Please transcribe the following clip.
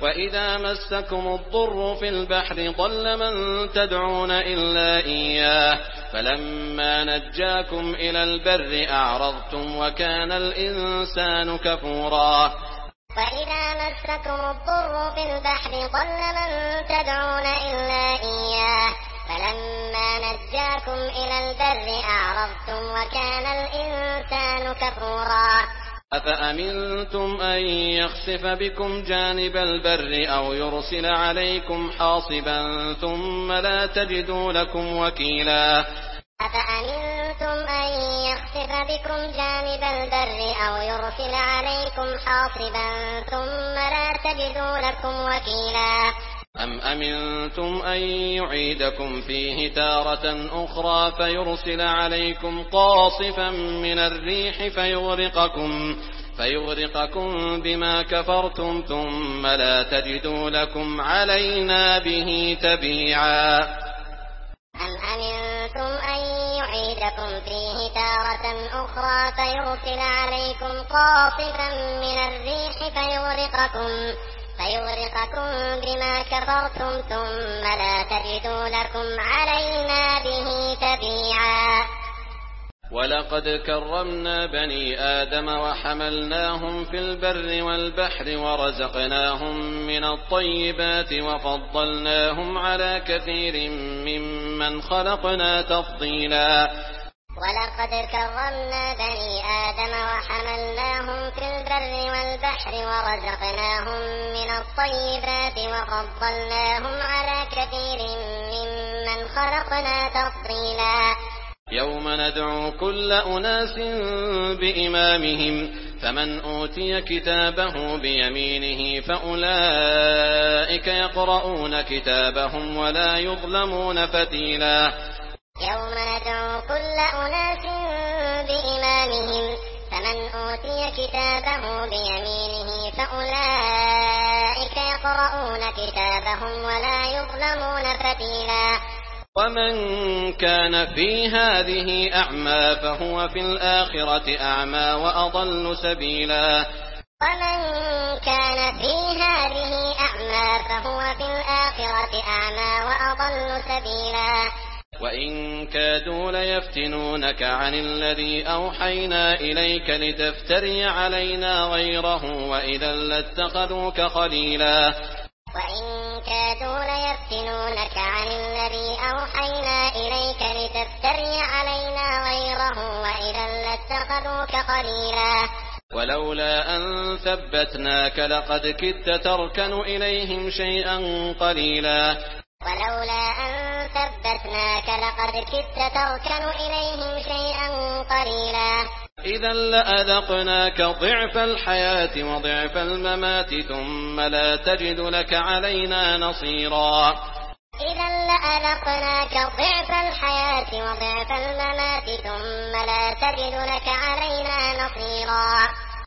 وإذا مسكم الضر في البحر ضل من تدعون إلا إياه فلما نجاكم إلى البر أعرضتم وكان الإنسان كفورا وإذا مسكم الضر في البحر ضل من تدعون إلا إياه فلما نجاكم إلى البر أعرضتم وكان الإنسان كفورا أفأمنتم أن يخسف بكم جانب البر أو يرسل عليكم حاصبا ثم لا تجدوا لكم وكيلا أفأمنتم أن يخسف بكم جانب البر أو يرسل عليكم حاصبا ثم لا تجدوا لكم وكيلا أم أمنتم أن يعيدكم فيه تارة أخرى فيرسل عليكم قاصفا من الريح فيغرقكم بما كفرتم ثم لا تجدوا لكم علينا به تبيعا أم أمنتم أن يعيدكم فيه تارة أخرى فيرسل عليكم قاصفا من الريح فيغرقكم بما كفرتم ثم لا تجدوا لكم علينا به تبيعا ولقد كرمنا بني آدم وحملناهم في البر والبحر ورزقناهم من الطيبات وفضلناهم على كثير ممن خلقنا تفضيلا ولقد كرمنا بني آدم وحملناهم في البر والبحر ورزقناهم من الطيبات وفضلناهم على كثير ممن خلقنا تفضيلا يوم ندعو كل أناس بإمامهم فمن أوتي كتابه بيمينه فأولئك يقرؤون كتابهم ولا يظلمون فتيلا يوم ندعو كل أناس بإمامهم فمن أوتي كتابه بيمينه فأولئك يقرؤون كتابهم ولا يظلمون فتيلا ومن كان في هذه أعمى فهو في الآخرة أعمى وأضل سبيلا ومن كان في هذه أعمى فهو في الآخرة أعمى وأضل سبيلا وإن كادوا ليفتنونك عن الذي أوحينا إليك لتفتري علينا غيره وإذا لاتخذوك خليلا وإن كادوا ليفتنونك عن الذي أوحينا إليك لتفتري علينا غيره وإذا لاتخذوك خليلا ولولا أن ثبتناك لقد كدت تركن إليهم شيئا قليلا ولولا أن ثبتناك لقد كدت تركن إليهم شيئا قليلا إذا لأذقناك ضعف الحياة وضعف الممات ثم لا تجد لك علينا نصيرا إذا لأذقناك ضعف الحياة وضعف الممات ثم لا تجد لك علينا نصيرا